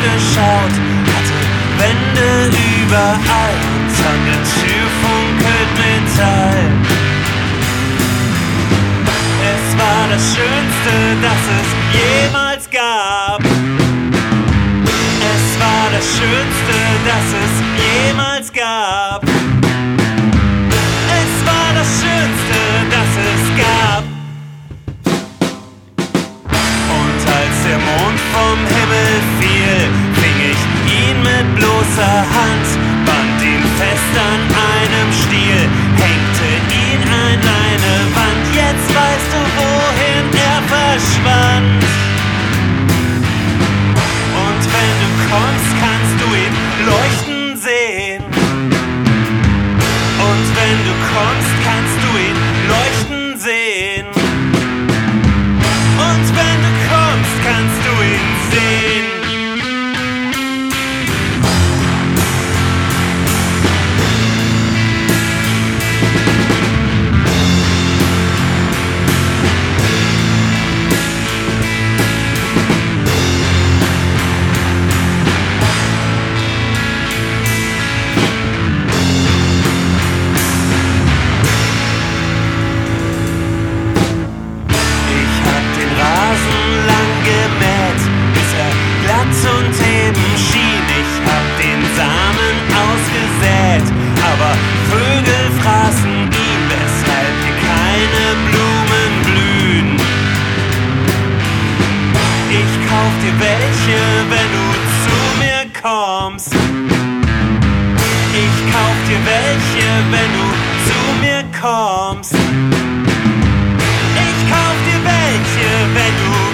geschaut, hatte Wände überall und an der Tür funkelt Metall. Es war das Schönste, das es jemals gab. Es war das Schönste, das es jemals gab. Es war das Schönste, das es gab. Und als der Mond vom Himmel fiel, fing ich ihn mit bloßer Hand, band ihn fest an einem Stiel, hängte ihn an eine Wand. Jetzt weißt du, wohin er verschwand. Und wenn du kommst, kannst du ihn leuchten sehen. Und wenn du kommst, kannst du ihn leuchten sehen. Und wenn du kommst, kannst du ihn sehen. Und eben schien, ich hab den Samen ausgesät, aber Vögel fraßen ihn, weshalb hier keine Blumen blühen. Ich kauf dir welche, wenn du zu mir kommst. Ich kauf dir welche, wenn du zu mir kommst. Ich kauf dir welche, wenn du